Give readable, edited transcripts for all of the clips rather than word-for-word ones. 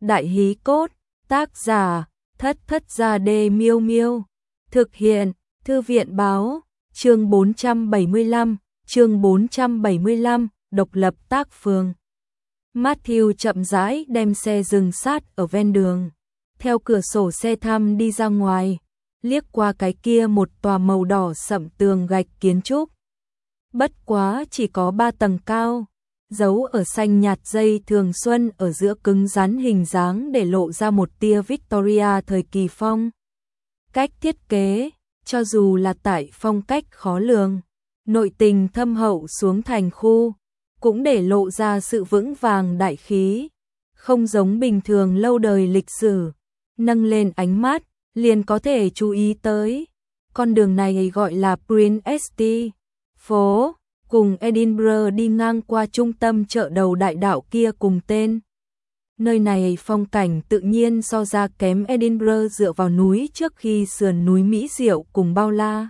Đại hí cốt, tác giả, Thất Thất Gia Đê Miêu Miêu. Thực hiện, Thư viện báo, chương 475, độc lập tác phường. Matthew chậm rãi đem xe dừng sát ở ven đường. Theo cửa sổ xe thăm đi ra ngoài, liếc qua cái kia một tòa màu đỏ sậm tường gạch kiến trúc. Bất quá chỉ có 3 tầng cao, giấu ở xanh nhạt dây thường xuân ở giữa cứng rắn hình dáng để lộ ra một tia Victoria thời kỳ phong. Cách thiết kế, cho dù là tại phong cách khó lường, nội tình thâm hậu xuống thành khu, cũng để lộ ra sự vững vàng đại khí, không giống bình thường lâu đời lịch sử. Nâng lên ánh mắt, liền có thể chú ý tới. Con đường này gọi là Prince St. phố, cùng Edinburgh đi ngang qua trung tâm chợ đầu đại đạo kia cùng tên. Nơi này phong cảnh tự nhiên so ra kém Edinburgh dựa vào núi trước khi sườn núi Mỹ Diệu cùng bao la.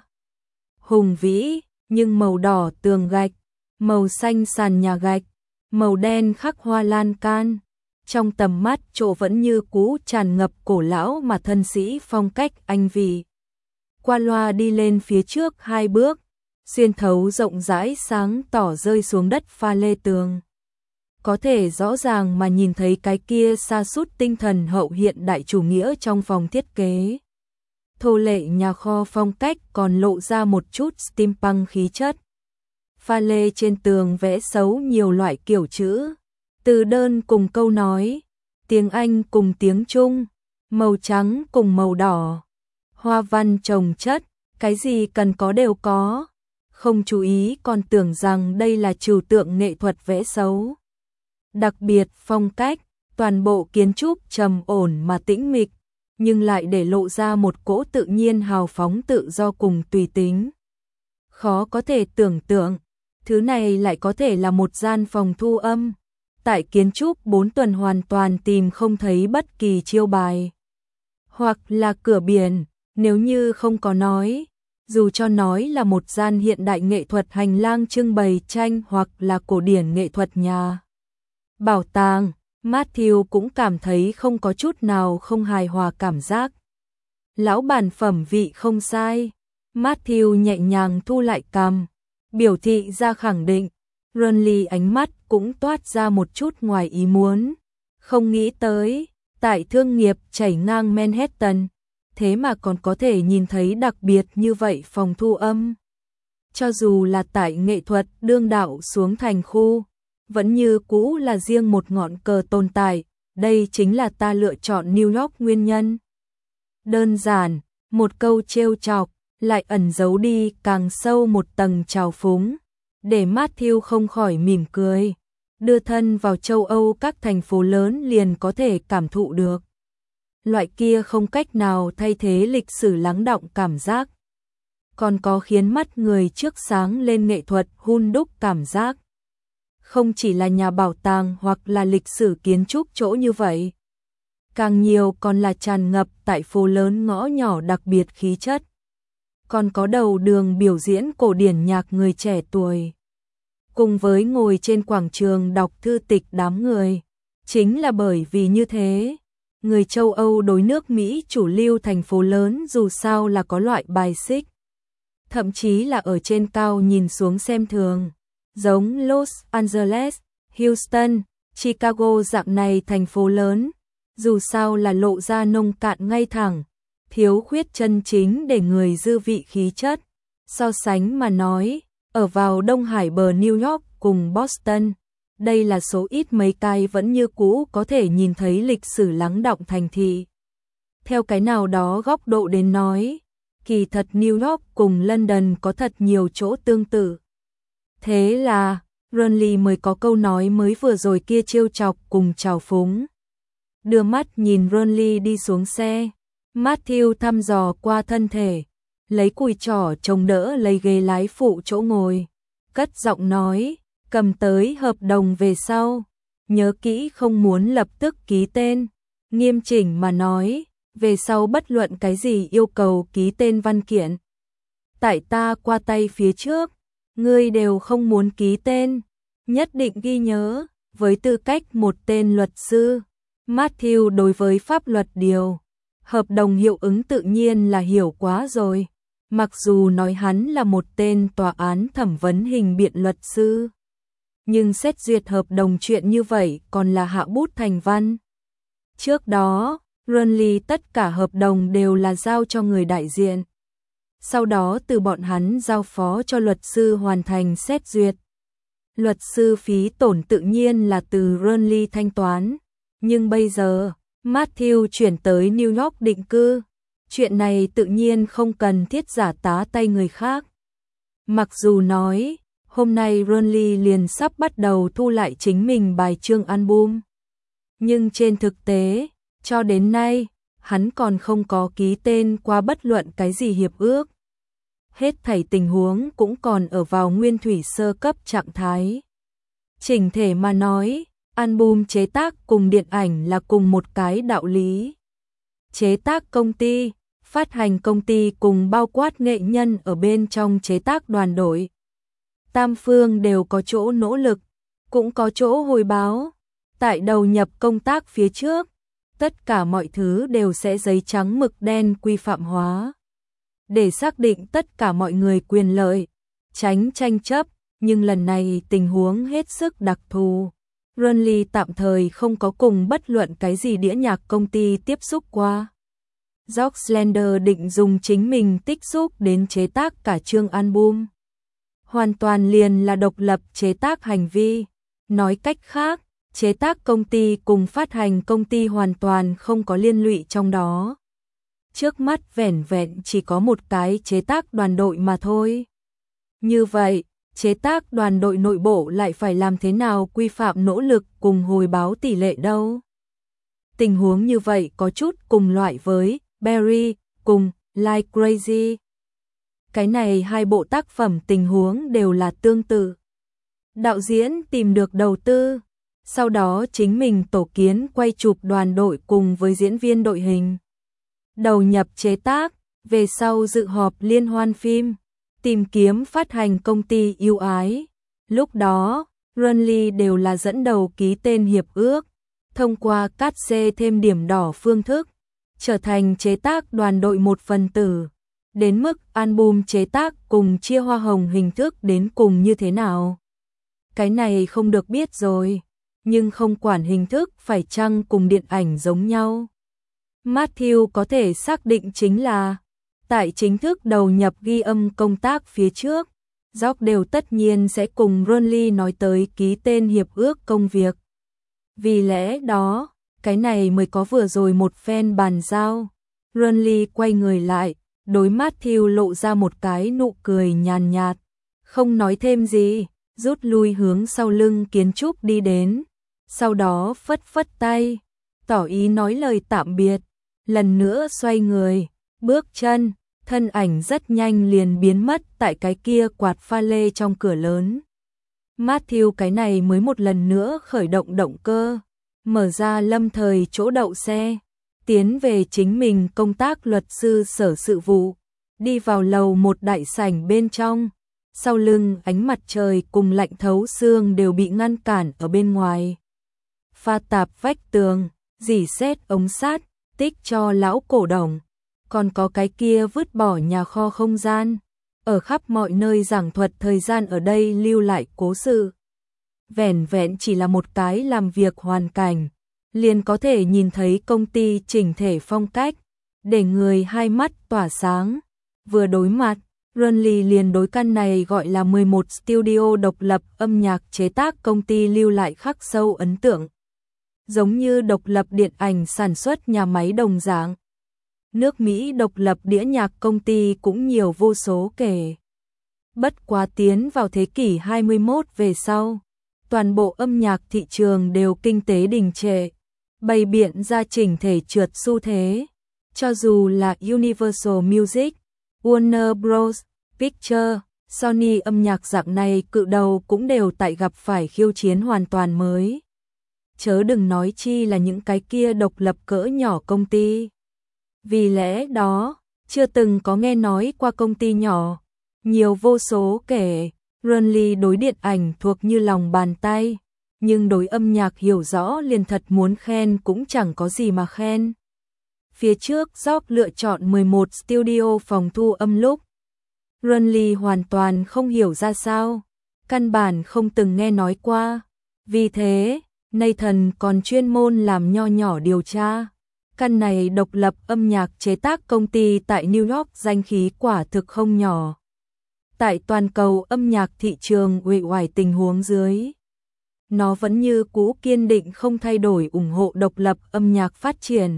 Hùng vĩ, nhưng màu đỏ tường gạch, màu xanh sàn nhà gạch, màu đen khắc hoa lan can. Trong tầm mắt chỗ vẫn như cũ tràn ngập cổ lão mà thân sĩ phong cách Anh vị. Qua loa đi lên phía trước 2 bước, xuyên thấu rộng rãi sáng tỏ rơi xuống đất pha lê tường. Có thể rõ ràng mà nhìn thấy cái kia sa sút tinh thần hậu hiện đại chủ nghĩa trong phòng thiết kế. Thô lệ nhà kho phong cách còn lộ ra một chút steampunk khí chất. Pha lê trên tường vẽ xấu nhiều loại kiểu chữ, từ đơn cùng câu nói, tiếng Anh cùng tiếng Trung, màu trắng cùng màu đỏ, hoa văn chồng chất, cái gì cần có đều có. Không chú ý còn tưởng rằng đây là trừu tượng nghệ thuật vẽ xấu. Đặc biệt phong cách, toàn bộ kiến trúc trầm ổn mà tĩnh mịch, nhưng lại để lộ ra một cỗ tự nhiên hào phóng tự do cùng tùy tính. Khó có thể tưởng tượng, thứ này lại có thể là một gian phòng thu âm. Tại kiến trúc 4 tuần hoàn toàn tìm không thấy bất kỳ chiêu bài. Hoặc là cửa biển, nếu như không có nói. Dù cho nói là một gian hiện đại nghệ thuật hành lang trưng bày tranh hoặc là cổ điển nghệ thuật nhà bảo tàng, Matthew cũng cảm thấy không có chút nào không hài hòa cảm giác. Lão bản phẩm vị không sai. Matthew nhẹ nhàng thu lại cằm, biểu thị ra khẳng định. Ronly ánh mắt cũng toát ra một chút ngoài ý muốn. Không nghĩ tới, tại thương nghiệp chảy ngang Manhattan, thế mà còn có thể nhìn thấy đặc biệt như vậy phòng thu âm. Cho dù là tại nghệ thuật đương đạo xuống thành khu, vẫn như cũ là riêng một ngọn cờ tồn tại, đây chính là ta lựa chọn New York nguyên nhân. Đơn giản, một câu trêu chọc, lại ẩn giấu đi càng sâu một tầng trào phúng, để Matthew không khỏi mỉm cười. Đưa thân vào châu Âu các thành phố lớn liền có thể cảm thụ được. Loại kia không cách nào thay thế lịch sử lắng đọng cảm giác. Còn có khiến mắt người trước sáng lên nghệ thuật hun đúc cảm giác. Không chỉ là nhà bảo tàng hoặc là lịch sử kiến trúc chỗ như vậy. Càng nhiều còn là tràn ngập tại phố lớn ngõ nhỏ đặc biệt khí chất. Còn có đầu đường biểu diễn cổ điển nhạc người trẻ tuổi. Cùng với ngồi trên quảng trường đọc thư tịch đám người. Chính là bởi vì như thế, người châu Âu đối nước Mỹ chủ lưu thành phố lớn dù sao là có loại bài xích. Thậm chí là ở trên cao nhìn xuống xem thường. Giống Los Angeles, Houston, Chicago dạng này thành phố lớn, dù sao là lộ ra nông cạn ngay thẳng, thiếu khuyết chân chính để người dư vị khí chất. So sánh mà nói, ở vào Đông Hải bờ New York cùng Boston, đây là số ít mấy cái vẫn như cũ có thể nhìn thấy lịch sử lắng đọng thành thị. Theo cái nào đó góc độ đến nói, kỳ thật New York cùng London có thật nhiều chỗ tương tự. Thế là, Ronly mới có câu nói mới vừa rồi kia trêu chọc cùng trào phúng. Đưa mắt nhìn Ronly đi xuống xe, Matthew thăm dò qua thân thể, lấy cùi trỏ chống đỡ lấy ghế lái phụ chỗ ngồi, cất giọng nói, cầm tới hợp đồng về sau, nhớ kỹ không muốn lập tức ký tên, nghiêm chỉnh mà nói, về sau bất luận cái gì yêu cầu ký tên văn kiện. Tại ta qua tay phía trước, ngươi đều không muốn ký tên, nhất định ghi nhớ, với tư cách một tên luật sư, Matthew đối với pháp luật điều hợp đồng hiệu ứng tự nhiên là hiểu quá rồi. Mặc dù nói hắn là một tên tòa án thẩm vấn hình biện luật sư, nhưng xét duyệt hợp đồng chuyện như vậy còn là hạ bút thành văn. Trước đó, Burnley tất cả hợp đồng đều là giao cho người đại diện. Sau đó từ bọn hắn giao phó cho luật sư hoàn thành xét duyệt. Luật sư phí tổn tự nhiên là từ Burnley thanh toán. Nhưng bây giờ, Matthew chuyển tới New York định cư. Chuyện này tự nhiên không cần thiết giả tá tay người khác. Mặc dù nói, hôm nay Burnley liền sắp bắt đầu thu lại chính mình bài chương album. Nhưng trên thực tế, cho đến nay, hắn còn không có ký tên qua bất luận cái gì hiệp ước. Hết thảy tình huống cũng còn ở vào nguyên thủy sơ cấp trạng thái. Chỉnh thể mà nói, album chế tác cùng điện ảnh là cùng một cái đạo lý. Chế tác công ty, phát hành công ty cùng bao quát nghệ nhân ở bên trong chế tác đoàn đội. Tam phương đều có chỗ nỗ lực, cũng có chỗ hồi báo. Tại đầu nhập công tác phía trước, tất cả mọi thứ đều sẽ giấy trắng mực đen quy phạm hóa. Để xác định tất cả mọi người quyền lợi, tránh tranh chấp, nhưng lần này tình huống hết sức đặc thù. Burnley tạm thời không có cùng bất luận cái gì đĩa nhạc công ty tiếp xúc qua. George Slender định dùng chính mình tích xúc đến chế tác cả chương album. Hoàn toàn liền là độc lập chế tác hành vi. Nói cách khác, chế tác công ty cùng phát hành công ty hoàn toàn không có liên lụy trong đó. Trước mắt vẻn vẹn chỉ có một cái chế tác đoàn đội mà thôi. Như vậy, chế tác đoàn đội nội bộ lại phải làm thế nào quy phạm nỗ lực cùng hồi báo tỷ lệ đâu? Tình huống như vậy có chút cùng loại với Barry cùng Like Crazy. Cái này hai bộ tác phẩm tình huống đều là tương tự. Đạo diễn tìm được đầu tư, sau đó chính mình tổ kiến quay chụp đoàn đội cùng với diễn viên đội hình. Đầu nhập chế tác, về sau dự họp liên hoan phim, tìm kiếm phát hành công ty ưu ái. Lúc đó, Burnley đều là dẫn đầu ký tên hiệp ước, thông qua cát xê thêm điểm đỏ phương thức, trở thành chế tác đoàn đội một phần tử. Đến mức album chế tác cùng chia hoa hồng hình thức đến cùng như thế nào? Cái này không được biết rồi, nhưng không quản hình thức phải chăng cùng điện ảnh giống nhau. Matthew có thể xác định chính là, tại chính thức đầu nhập ghi âm công tác phía trước, George đều tất nhiên sẽ cùng Burnley nói tới ký tên hiệp ước công việc. Vì lẽ đó, cái này mới có vừa rồi một phen bàn giao. Burnley quay người lại, đối Matthew lộ ra một cái nụ cười nhàn nhạt, không nói thêm gì, rút lui hướng sau lưng kiến trúc đi đến. Sau đó phất phất tay, tỏ ý nói lời tạm biệt, lần nữa xoay người, bước chân, thân ảnh rất nhanh liền biến mất tại cái kia quạt pha lê trong cửa lớn. Matthew cái này mới một lần nữa khởi động động cơ, mở ra lâm thời chỗ đậu xe, tiến về chính mình công tác luật sư sở sự vụ, đi vào lầu một đại sảnh bên trong. Sau lưng ánh mặt trời cùng lạnh thấu xương đều bị ngăn cản ở bên ngoài. Pha tạp vách tường, rỉ sét ống sắt, tích cho lão cổ đồng. Còn có cái kia vứt bỏ nhà kho không gian. Ở khắp mọi nơi giảng thuật thời gian ở đây lưu lại cố sự. Vẻn vẹn chỉ là một cái làm việc hoàn cảnh, liền có thể nhìn thấy công ty chỉnh thể phong cách, để người hai mắt tỏa sáng. Vừa đối mặt, Burnley liền đối căn này gọi là 11 studio độc lập âm nhạc chế tác công ty lưu lại khắc sâu ấn tượng. Giống như độc lập điện ảnh sản xuất nhà máy đồng dạng. Nước Mỹ độc lập đĩa nhạc công ty cũng nhiều vô số kể. Bất quá tiến vào thế kỷ 21 về sau, toàn bộ âm nhạc thị trường đều kinh tế đình trệ, bày biện ra chỉnh thể trượt xu thế. Cho dù là Universal Music, Warner Bros. Pictures, Sony âm nhạc dạng này cự đầu cũng đều tại gặp phải khiêu chiến hoàn toàn mới. Chớ đừng nói chi là những cái kia độc lập cỡ nhỏ công ty. Vì lẽ đó, chưa từng có nghe nói qua công ty nhỏ, nhiều vô số kể. Burnley đối điện ảnh thuộc như lòng bàn tay, nhưng đối âm nhạc hiểu rõ liền thật muốn khen cũng chẳng có gì mà khen. Phía trước Job lựa chọn 11 studio phòng thu âm lúc Runley hoàn toàn không hiểu ra sao, căn bản không từng nghe nói qua. Vì thế, Nathan còn chuyên môn làm nho nhỏ điều tra. Căn này độc lập âm nhạc chế tác công ty tại New York danh khí quả thực không nhỏ. Tại toàn cầu âm nhạc thị trường uể oải tình huống dưới, nó vẫn như cũ kiên định không thay đổi ủng hộ độc lập âm nhạc phát triển.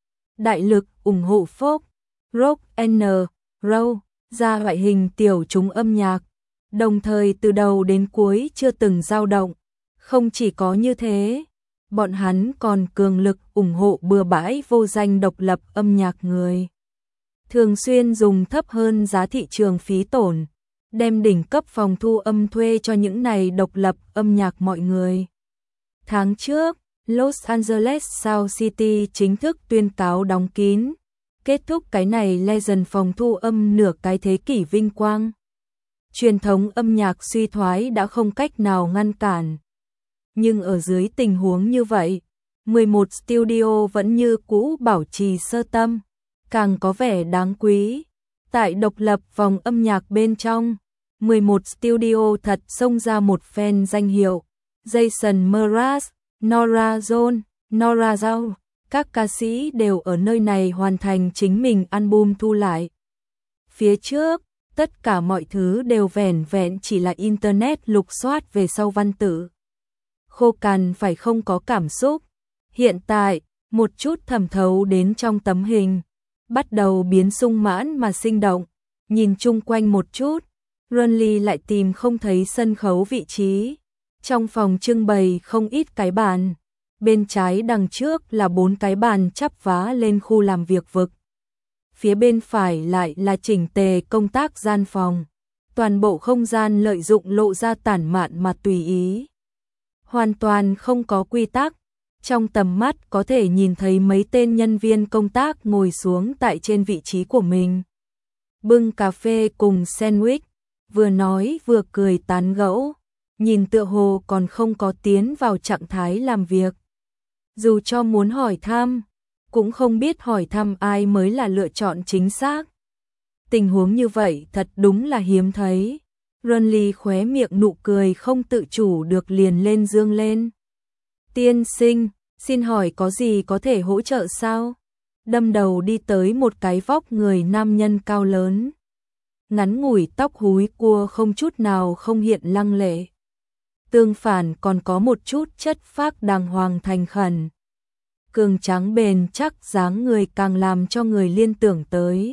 Đại lực ủng hộ folk, rock and roll, ra loại hình tiểu chúng âm nhạc, đồng thời từ đầu đến cuối chưa từng dao động. Không chỉ có như thế, bọn hắn còn cường lực ủng hộ bừa bãi vô danh độc lập âm nhạc người. Thường xuyên dùng thấp hơn giá thị trường phí tổn, đem đỉnh cấp phòng thu âm thuê cho những này độc lập âm nhạc mọi người. Tháng trước, Los Angeles Sound City chính thức tuyên cáo đóng kín, kết thúc cái này Legend phòng thu âm nửa cái thế kỷ vinh quang. Truyền thống âm nhạc suy thoái đã không cách nào ngăn cản. Nhưng ở dưới tình huống như vậy, 11 studio vẫn như cũ bảo trì sơ tâm, càng có vẻ đáng quý. Tại độc lập vòng âm nhạc bên trong, 11 studio thật xông ra một phen danh hiệu. Jason Mraz, Norah Jones, Norah Jones, các ca sĩ đều ở nơi này hoàn thành chính mình album thu lại. Phía trước, tất cả mọi thứ đều vẻn vẹn chỉ là internet lục soát về sau văn tự. Khô cằn phải không có cảm xúc. Hiện tại, một chút thẩm thấu đến trong tấm hình, bắt đầu biến sung mãn mà sinh động. Nhìn chung quanh một chút, Runley lại tìm không thấy sân khấu vị trí. Trong phòng trưng bày không ít cái bàn, bên trái đằng trước là 4 cái bàn chắp vá lên khu làm việc vực. Phía bên phải lại là chỉnh tề công tác gian phòng, toàn bộ không gian lợi dụng lộ ra tản mạn mà tùy ý. Hoàn toàn không có quy tắc, trong tầm mắt có thể nhìn thấy mấy tên nhân viên công tác ngồi xuống tại trên vị trí của mình. Bưng cà phê cùng sandwich, vừa nói vừa cười tán gẫu, nhìn tựa hồ còn không có tiến vào trạng thái làm việc. Dù cho muốn hỏi thăm, cũng không biết hỏi thăm ai mới là lựa chọn chính xác. Tình huống như vậy thật đúng là hiếm thấy. Runley khóe miệng nụ cười không tự chủ được liền lên dương lên. Tiên sinh, xin hỏi có gì có thể hỗ trợ sao? Đâm đầu đi tới một cái vóc người nam nhân cao lớn. Ngắn ngủi tóc húi cua không chút nào không hiện lăng lệ. Tương phản còn có một chút chất phác đàng hoàng thành khẩn. Cường tráng bền chắc dáng người càng làm cho người liên tưởng tới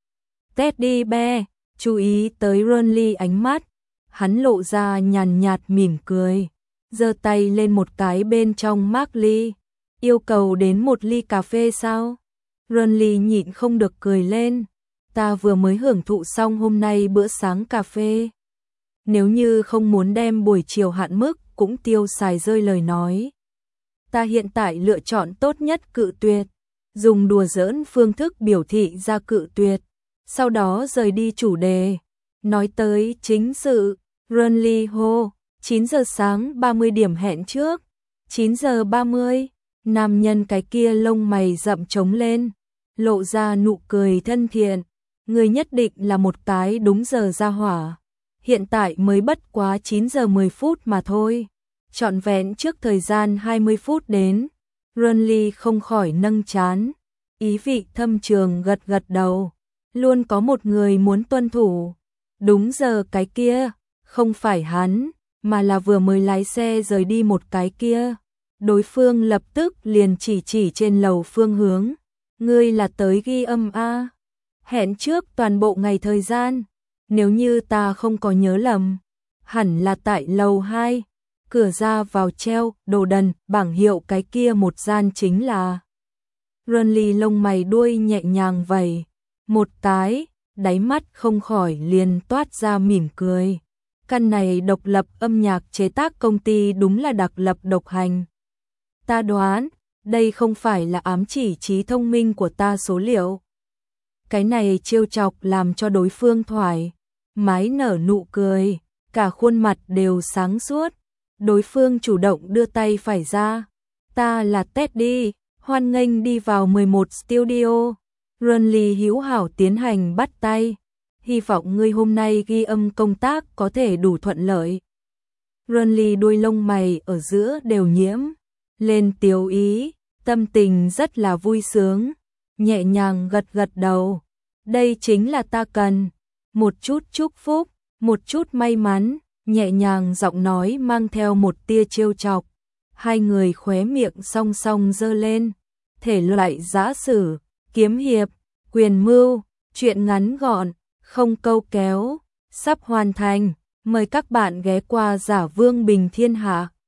Teddy Bear. Chú ý tới Runley ánh mắt, hắn lộ ra nhàn nhạt mỉm cười, giơ tay lên một cái bên trong mác ly, yêu cầu đến một ly cà phê sao? Runley nhịn không được cười lên, ta vừa mới hưởng thụ xong hôm nay bữa sáng cà phê. Nếu như không muốn đem buổi chiều hạn mức cũng tiêu xài rơi lời nói. Ta hiện tại lựa chọn tốt nhất cự tuyệt, dùng đùa giỡn phương thức biểu thị ra cự tuyệt. Sau đó rời đi chủ đề, nói tới chính sự. Runley hô, 9 giờ sáng 30 điểm hẹn trước. 9 giờ 30, nam nhân cái kia lông mày rậm trống lên, lộ ra nụ cười thân thiện. Người nhất định là một cái đúng giờ ra hỏa. Hiện tại mới bất quá 9 giờ 10 phút mà thôi. Trọn vẹn trước thời gian 20 phút đến. Runley không khỏi nâng trán, ý vị thâm trường gật gật đầu. Luôn có một người muốn tuân thủ. Đúng giờ cái kia, không phải hắn, mà là vừa mới lái xe rời đi một cái kia. Đối phương lập tức liền chỉ trên lầu phương hướng. Ngươi là tới ghi âm a? Hẹn trước toàn bộ ngày thời gian. Nếu như ta không có nhớ lầm, hẳn là tại lầu 2. Cửa ra vào treo đồ đần, bảng hiệu cái kia một gian chính là. Runley lông mày đuôi nhẹ nhàng vẩy một cái, đáy mắt không khỏi liền toát ra mỉm cười. Căn này độc lập âm nhạc chế tác công ty đúng là đặc lập độc hành. Ta đoán, đây không phải là ám chỉ trí thông minh của ta số liệu. Cái này trêu chọc làm cho đối phương thoải mái nở nụ cười, cả khuôn mặt đều sáng suốt. Đối phương chủ động đưa tay phải ra. Ta là Teddy, hoan nghênh đi vào 11 studio. Renly hữu hảo tiến hành bắt tay. Hy vọng ngươi hôm nay ghi âm công tác có thể đủ thuận lợi. Renly đuôi lông mày ở giữa đều nhiễm lên tiếu ý, tâm tình rất là vui sướng, nhẹ nhàng gật gật đầu. Đây chính là ta cần, một chút chúc phúc, một chút may mắn, nhẹ nhàng giọng nói mang theo một tia trêu chọc. Hai người khóe miệng song song giơ lên, thể loại giã sử, kiếm hiệp, quyền mưu, truyện ngắn gọn, không câu kéo, sắp hoàn thành. Mời các bạn ghé qua Giả Vương Bình Thiên Hạ.